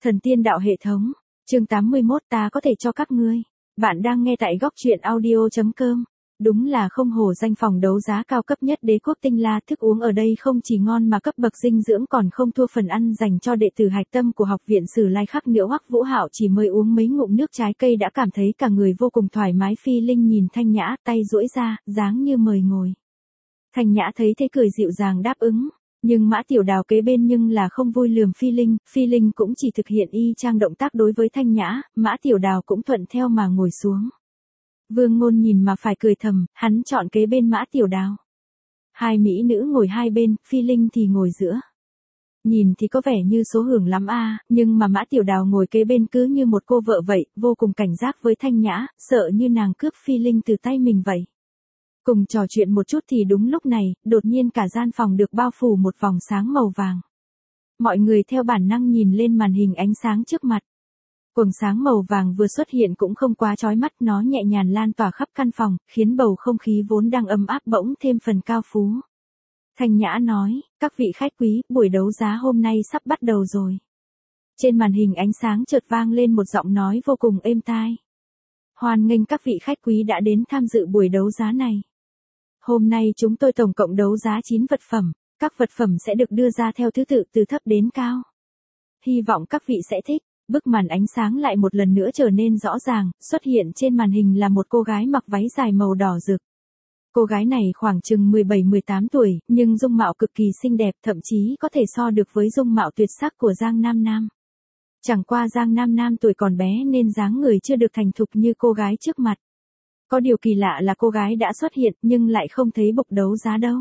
Thần tiên đạo hệ thống, chương 81 ta có thể cho các ngươi. Bạn đang nghe tại góc truyện audio.com. Đúng là không hổ danh phòng đấu giá cao cấp nhất Đế quốc Tinh La, thức uống ở đây không chỉ ngon mà cấp bậc dinh dưỡng còn không thua phần ăn dành cho đệ tử hạch tâm của học viện Sử Lai Khắc Niễu Hoắc Vũ Hạo, chỉ mới uống mấy ngụm nước trái cây đã cảm thấy cả người vô cùng thoải mái. Phi Linh nhìn Thanh Nhã, tay duỗi ra, dáng như mời ngồi. Thanh Nhã thấy thế cười dịu dàng đáp ứng. Nhưng Mã Tiểu Đào kế bên nhưng là không vui lườm Phi Linh cũng chỉ thực hiện y chang động tác đối với Thanh Nhã, Mã Tiểu Đào cũng thuận theo mà ngồi xuống. Vương Ngôn nhìn mà phải cười thầm, hắn chọn kế bên Mã Tiểu Đào. Hai mỹ nữ ngồi hai bên, Phi Linh thì ngồi giữa. Nhìn thì có vẻ như số hưởng lắm a, nhưng mà Mã Tiểu Đào ngồi kế bên cứ như một cô vợ vậy, vô cùng cảnh giác với Thanh Nhã, sợ như nàng cướp Phi Linh từ tay mình vậy. Cùng trò chuyện một chút thì đúng lúc này, đột nhiên cả gian phòng được bao phủ một vòng sáng màu vàng. Mọi người theo bản năng nhìn lên màn hình ánh sáng trước mặt. Quầng sáng màu vàng vừa xuất hiện cũng không quá chói mắt, nó nhẹ nhàng lan tỏa khắp căn phòng, khiến bầu không khí vốn đang ấm áp bỗng thêm phần cao phú. Thanh Nhã nói, các vị khách quý, buổi đấu giá hôm nay sắp bắt đầu rồi. Trên màn hình ánh sáng chợt vang lên một giọng nói vô cùng êm tai. Hoan nghênh các vị khách quý đã đến tham dự buổi đấu giá này. Hôm nay chúng tôi tổng cộng đấu giá 9 vật phẩm, các vật phẩm sẽ được đưa ra theo thứ tự từ thấp đến cao. Hy vọng các vị sẽ thích. Bức màn ánh sáng lại một lần nữa trở nên rõ ràng, xuất hiện trên màn hình là một cô gái mặc váy dài màu đỏ rực. Cô gái này khoảng chừng 17-18 tuổi, nhưng dung mạo cực kỳ xinh đẹp, thậm chí có thể so được với dung mạo tuyệt sắc của Giang Nam Nam. Chẳng qua Giang Nam Nam tuổi còn bé nên dáng người chưa được thành thục như cô gái trước mặt. Có điều kỳ lạ là cô gái đã xuất hiện nhưng lại không thấy bục đấu giá đâu.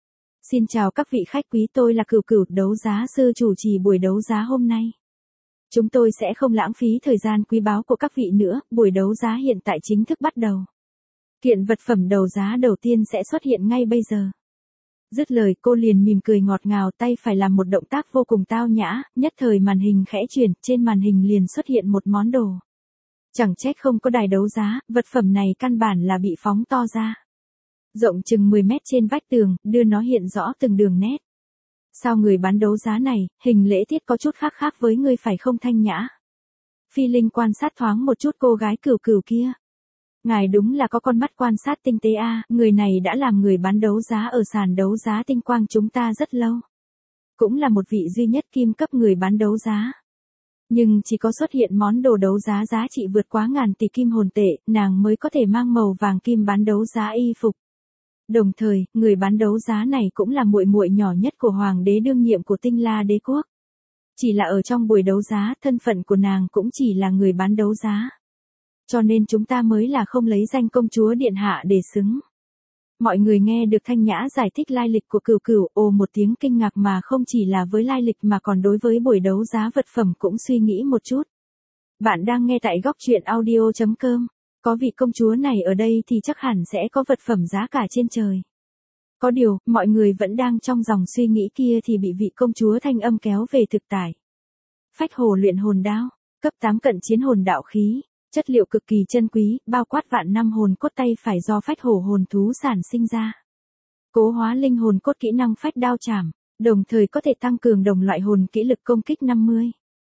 Xin chào các vị khách quý, tôi là Cửu đấu giá sư chủ trì buổi đấu giá hôm nay. Chúng tôi sẽ không lãng phí thời gian quý báu của các vị nữa, buổi đấu giá hiện tại chính thức bắt đầu. Kiện vật phẩm đấu giá đầu tiên sẽ xuất hiện ngay bây giờ. Dứt lời cô liền mỉm cười ngọt ngào, tay phải làm một động tác vô cùng tao nhã, nhất thời màn hình khẽ chuyển, trên màn hình liền xuất hiện một món đồ. Chẳng trách không có đài đấu giá, vật phẩm này căn bản là bị phóng to ra. Rộng chừng 10 mét trên vách tường, đưa nó hiện rõ từng đường nét. Sao người bán đấu giá này, hình lễ tiết có chút khác với người phải không Thanh Nhã? Phi Linh quan sát thoáng một chút cô gái Cửu kia. Ngài đúng là có con mắt quan sát tinh tế a, người này đã làm người bán đấu giá ở sàn đấu giá Tinh Quang chúng ta rất lâu. Cũng là một vị duy nhất kim cấp người bán đấu giá. Nhưng chỉ có xuất hiện món đồ đấu giá giá trị vượt quá ngàn tỷ kim hồn tệ, nàng mới có thể mang màu vàng kim bán đấu giá y phục. Đồng thời, người bán đấu giá này cũng là muội muội nhỏ nhất của hoàng đế đương nhiệm của Tinh La đế quốc. Chỉ là ở trong buổi đấu giá, thân phận của nàng cũng chỉ là người bán đấu giá. Cho nên chúng ta mới là không lấy danh công chúa điện hạ để xứng. Mọi người nghe được Thanh Nhã giải thích lai lịch của Cửu, ồ một tiếng kinh ngạc, mà không chỉ là với lai lịch mà còn đối với buổi đấu giá vật phẩm cũng suy nghĩ một chút. Bạn đang nghe tại góc truyện audio.com. Có vị công chúa này ở đây thì chắc hẳn sẽ có vật phẩm giá cả trên trời. Có điều, mọi người vẫn đang trong dòng suy nghĩ kia thì bị vị công chúa thanh âm kéo về thực tại. Phách hồ luyện hồn đao, cấp 8 cận chiến hồn đạo khí, chất liệu cực kỳ chân quý, bao quát vạn năm hồn cốt tay phải do phách hổ hồn thú sản sinh ra. Cố hóa linh hồn cốt kỹ năng phách đao chảm, đồng thời có thể tăng cường đồng loại hồn kỹ lực công kích 50.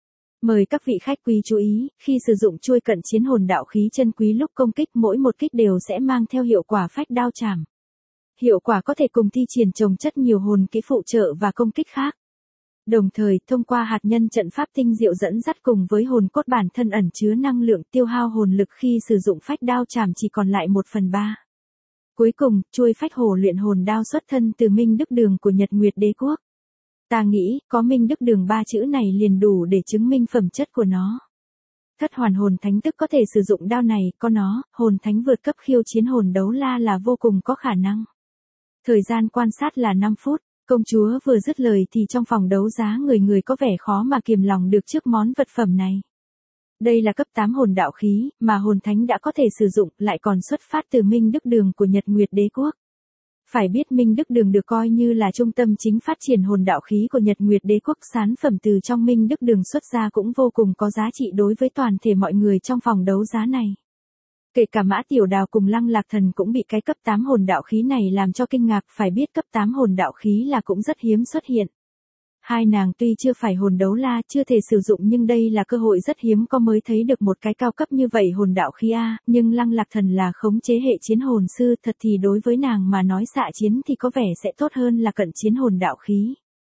Mời các vị khách quý chú ý, khi sử dụng chuôi cận chiến hồn đạo khí chân quý lúc công kích, mỗi một kích đều sẽ mang theo hiệu quả phách đao chảm. Hiệu quả có thể cùng thi triển chồng chất nhiều hồn kỹ phụ trợ và công kích khác. Đồng thời, thông qua hạt nhân trận pháp tinh diệu dẫn dắt cùng với hồn cốt bản thân ẩn chứa năng lượng tiêu hao hồn lực khi sử dụng phách đao chảm chỉ còn lại 1/3. Cuối cùng, chuôi phách hổ luyện hồn đao xuất thân từ Minh Đức Đường của Nhật Nguyệt Đế quốc. Ta nghĩ, có Minh Đức Đường 3 chữ này liền đủ để chứng minh phẩm chất của nó. Thất hoàn hồn thánh tức có thể sử dụng đao này, có nó, hồn thánh vượt cấp khiêu chiến hồn đấu la là vô cùng có khả năng. Thời gian quan sát là 5 phút, công chúa vừa dứt lời thì trong phòng đấu giá người có vẻ khó mà kiềm lòng được trước món vật phẩm này. Đây là cấp 8 hồn đạo khí, mà hồn thánh đã có thể sử dụng, lại còn xuất phát từ Minh Đức Đường của Nhật Nguyệt Đế quốc. Phải biết Minh Đức Đường được coi như là trung tâm chính phát triển hồn đạo khí của Nhật Nguyệt Đế quốc, sản phẩm từ trong Minh Đức Đường xuất ra cũng vô cùng có giá trị đối với toàn thể mọi người trong phòng đấu giá này. Kể cả Mã Tiểu Đào cùng Lăng Lạc Thần cũng bị cái cấp 8 hồn đạo khí này làm cho kinh ngạc, phải biết cấp 8 hồn đạo khí là cũng rất hiếm xuất hiện. Hai nàng tuy chưa phải hồn đấu la, chưa thể sử dụng nhưng đây là cơ hội rất hiếm có mới thấy được một cái cao cấp như vậy hồn đạo khí A, nhưng Lăng Lạc Thần là khống chế hệ chiến hồn sư, thật thì đối với nàng mà nói xạ chiến thì có vẻ sẽ tốt hơn là cận chiến hồn đạo khí.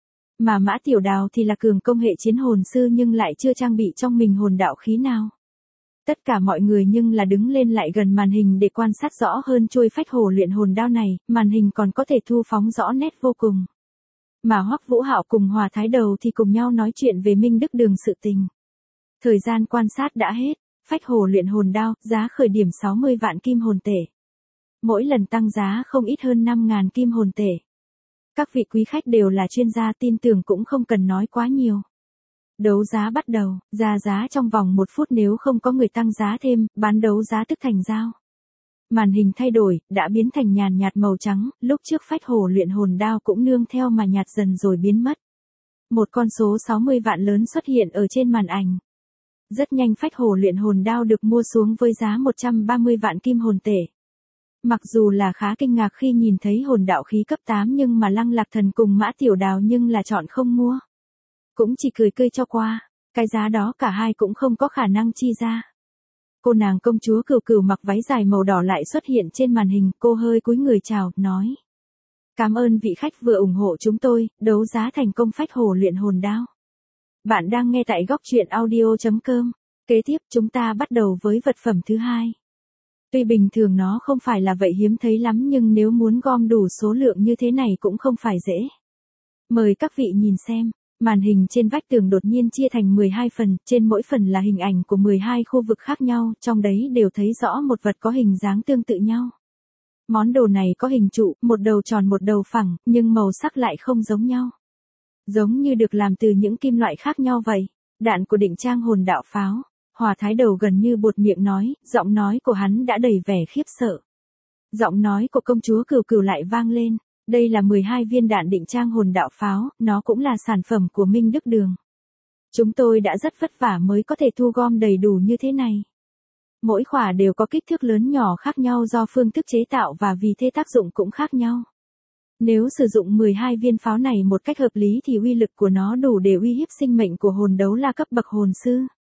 Mà Mã Tiểu Đào thì là cường công hệ chiến hồn sư nhưng lại chưa trang bị trong mình hồn đạo khí nào. Tất cả mọi người nhưng là đứng lên lại gần màn hình để quan sát rõ hơn chuôi phách hổ luyện hồn đao này, màn hình còn có thể thu phóng rõ nét vô cùng. Mà Hoắc Vũ Hạo cùng Hòa Thái Đầu thì cùng nhau nói chuyện về Minh Đức Đường sự tình. Thời gian quan sát đã hết, phách hổ luyện hồn đao, giá khởi điểm 60 vạn kim hồn tệ. Mỗi lần tăng giá không ít hơn 5.000 kim hồn tệ. Các vị quý khách đều là chuyên gia tin tưởng cũng không cần nói quá nhiều. Đấu giá bắt đầu, ra giá trong vòng 1 phút nếu không có người tăng giá thêm, bán đấu giá tức thành giao. Màn hình thay đổi, đã biến thành nhàn nhạt màu trắng, lúc trước phách hổ luyện hồn đao cũng nương theo mà nhạt dần rồi biến mất. Một con số 60 vạn lớn xuất hiện ở trên màn ảnh. Rất nhanh phách hổ luyện hồn đao được mua xuống với giá 130 vạn kim hồn tệ. Mặc dù là khá kinh ngạc khi nhìn thấy hồn đạo khí cấp 8 nhưng mà Lăng Lạc Thần cùng Mã Tiểu Đào nhưng là chọn không mua. Cũng chỉ cười cho qua, cái giá đó cả hai cũng không có khả năng chi ra. Cô nàng công chúa Cửu Cửu mặc váy dài màu đỏ lại xuất hiện trên màn hình, cô hơi cúi người chào, nói. Cảm ơn vị khách vừa ủng hộ chúng tôi, đấu giá thành công phách hổ luyện hồn đao. Bạn đang nghe tại góc truyện audio.com. Kế tiếp chúng ta bắt đầu với vật phẩm thứ hai. Tuy bình thường nó không phải là vậy hiếm thấy lắm nhưng nếu muốn gom đủ số lượng như thế này cũng không phải dễ. Mời các vị nhìn xem. Màn hình trên vách tường đột nhiên chia thành 12 phần, trên mỗi phần là hình ảnh của 12 khu vực khác nhau, trong đấy đều thấy rõ một vật có hình dáng tương tự nhau. Món đồ này có hình trụ, một đầu tròn một đầu phẳng, nhưng màu sắc lại không giống nhau. Giống như được làm từ những kim loại khác nhau vậy. Đạn của Định Trang hồn đạo pháo. Hòa Thái Đầu gần như buột miệng nói, giọng nói của hắn đã đầy vẻ khiếp sợ. Giọng nói của công chúa Cửu Cửu lại vang lên. Đây là 12 viên đạn Định Trang hồn đạo pháo, nó cũng là sản phẩm của Minh Đức Đường. Chúng tôi đã rất vất vả mới có thể thu gom đầy đủ như thế này. Mỗi quả đều có kích thước lớn nhỏ khác nhau do phương thức chế tạo và vì thế tác dụng cũng khác nhau. Nếu sử dụng 12 viên pháo này một cách hợp lý thì uy lực của nó đủ để uy hiếp sinh mệnh của hồn đấu la cấp bậc hồn sư.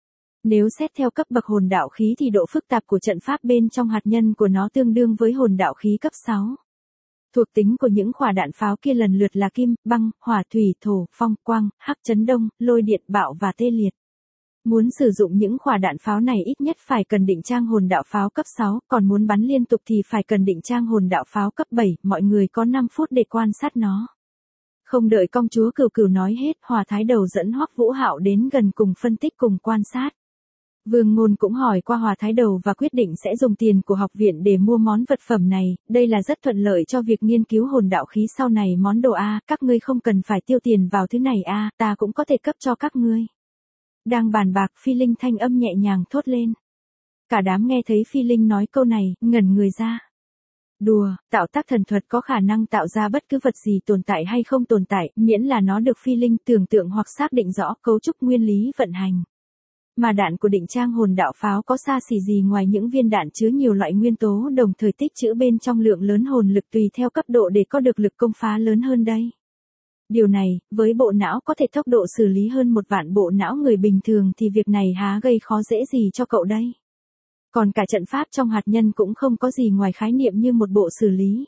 Nếu xét theo cấp bậc hồn đạo khí thì độ phức tạp của trận pháp bên trong hạt nhân của nó tương đương với hồn đạo khí cấp 6. Thuộc tính của những quả đạn pháo kia lần lượt là kim, băng, hỏa, thủy, thổ, phong, quang, hắc, chấn đông, lôi điện, bạo và tê liệt. Muốn sử dụng những quả đạn pháo này ít nhất phải cần Định Trang hồn đạo pháo cấp 6, còn muốn bắn liên tục thì phải cần Định Trang hồn đạo pháo cấp 7, mọi người có 5 phút để quan sát nó. Không đợi công chúa Cửu Cửu nói hết, Hòa Thái Đầu dẫn Hoắc Vũ Hạo đến gần cùng phân tích cùng quan sát. Vương Ngôn cũng hỏi qua Hòa Thái Đầu và quyết định sẽ dùng tiền của học viện để mua món vật phẩm này, đây là rất thuận lợi cho việc nghiên cứu hồn đạo khí sau này món đồ A, các ngươi không cần phải tiêu tiền vào thứ này A, ta cũng có thể cấp cho các ngươi. Đang bàn bạc Phi Linh thanh âm nhẹ nhàng thốt lên. Cả đám nghe thấy Phi Linh nói câu này, ngẩn người ra. Đùa, tạo tác thần thuật có khả năng tạo ra bất cứ vật gì tồn tại hay không tồn tại, miễn là nó được Phi Linh tưởng tượng hoặc xác định rõ cấu trúc nguyên lý vận hành. Mà đạn của Định Trang hồn đạo pháo có xa xỉ gì ngoài những viên đạn chứa nhiều loại nguyên tố đồng thời tích trữ bên trong lượng lớn hồn lực tùy theo cấp độ để có được lực công phá lớn hơn đây. Điều này, với bộ não có thể tốc độ xử lý hơn 1 vạn bộ não người bình thường thì việc này há gây khó dễ gì cho cậu đây. Còn cả trận pháp trong hạt nhân cũng không có gì ngoài khái niệm như một bộ xử lý.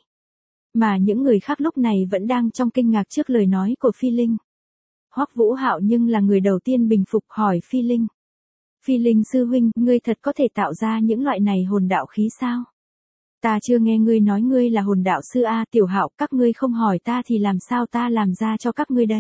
Mà những người khác lúc này vẫn đang trong kinh ngạc trước lời nói của Phi Linh. Hoắc Vũ Hạo nhưng là người đầu tiên bình phục hỏi Phi Linh. Phi Linh sư huynh, ngươi thật có thể tạo ra những loại này hồn đạo khí sao? Ta chưa nghe ngươi nói ngươi là hồn đạo sư A, Tiểu Hạo, các ngươi không hỏi ta thì làm sao ta làm ra cho các ngươi đây?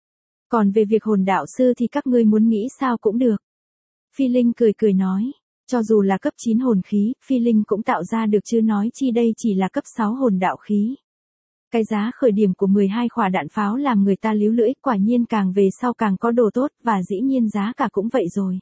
Còn về việc hồn đạo sư thì các ngươi muốn nghĩ sao cũng được. Phi Linh cười nói, cho dù là cấp 9 hồn khí, Phi Linh cũng tạo ra được chứ nói chi đây chỉ là cấp 6 hồn đạo khí. Cái giá khởi điểm của 12 quả đạn pháo làm người ta líu lưỡi, quả nhiên càng về sau càng có đồ tốt, và dĩ nhiên giá cả cũng vậy rồi.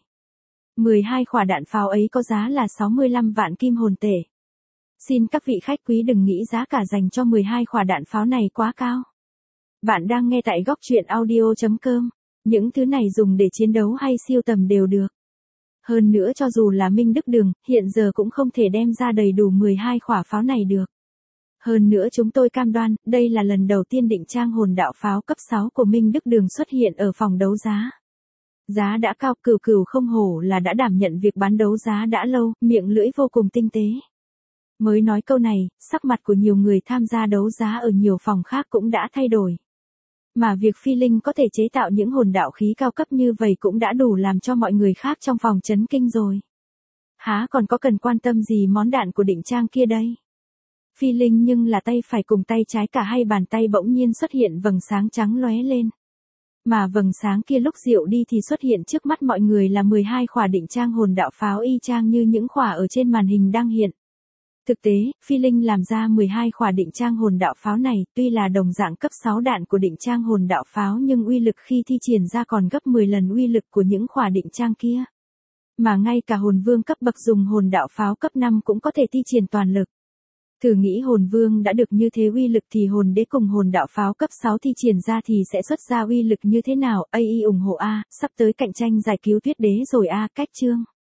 12 quả đạn pháo ấy có giá là 65 vạn kim hồn tệ. Xin các vị khách quý đừng nghĩ giá cả dành cho 12 quả đạn pháo này quá cao. Bạn đang nghe tại góc truyện audio.com. Những thứ này dùng để chiến đấu hay siêu tầm đều được. Hơn nữa cho dù là Minh Đức Đường, hiện giờ cũng không thể đem ra đầy đủ 12 quả pháo này được. Hơn nữa chúng tôi cam đoan, đây là lần đầu tiên định trang hồn đạo pháo cấp 6 của Minh Đức Đường xuất hiện ở phòng đấu giá. Giá đã cao, Cửu Cửu không hổ là đã đảm nhận việc bán đấu giá đã lâu, miệng lưỡi vô cùng tinh tế. Mới nói câu này, sắc mặt của nhiều người tham gia đấu giá ở nhiều phòng khác cũng đã thay đổi. Mà việc Phi Linh có thể chế tạo những hồn đạo khí cao cấp như vậy cũng đã đủ làm cho mọi người khác trong phòng chấn kinh rồi. Há còn có cần quan tâm gì món đạn của định trang kia đây? Phi Linh nhưng là tay phải cùng tay trái cả hai bàn tay bỗng nhiên xuất hiện vầng sáng trắng lóe lên. Mà vầng sáng kia lúc dịu đi thì xuất hiện trước mắt mọi người là 12 khỏa định trang hồn đạo pháo y chang như những khỏa ở trên màn hình đang hiện. Thực tế, Phi Linh làm ra 12 khỏa định trang hồn đạo pháo này, tuy là đồng dạng cấp 6 đạn của định trang hồn đạo pháo nhưng uy lực khi thi triển ra còn gấp 10 lần uy lực của những khỏa định trang kia. Mà ngay cả hồn vương cấp bậc dùng hồn đạo pháo cấp 5 cũng có thể thi triển toàn lực. Thử nghĩ hồn vương đã được như thế uy lực thì hồn đế cùng hồn đạo pháo cấp 6 thi triển ra thì sẽ xuất ra uy lực như thế nào? AI ủng hộ A, sắp tới cạnh tranh giải cứu tuyết đế rồi A, cách chương.